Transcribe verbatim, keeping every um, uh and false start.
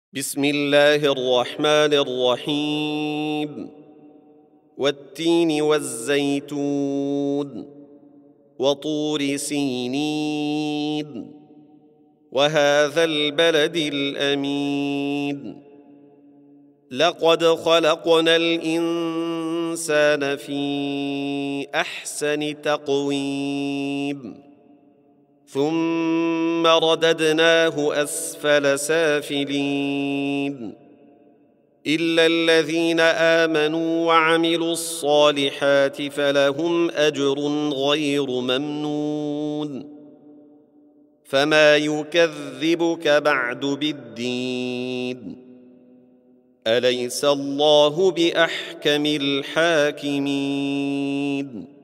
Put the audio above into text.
بسم الله الرحمن الرحيم والتين والزيتون وطور سينين وهذا البلد الأمين لقد خلقنا الإنسان في أحسن تقويم ثم رددناه أسفل سافلين إلا الذين آمنوا وعملوا الصالحات فلهم أجر غير ممنون فما يكذبك بعد بالدين أليس الله بأحكم الحاكمين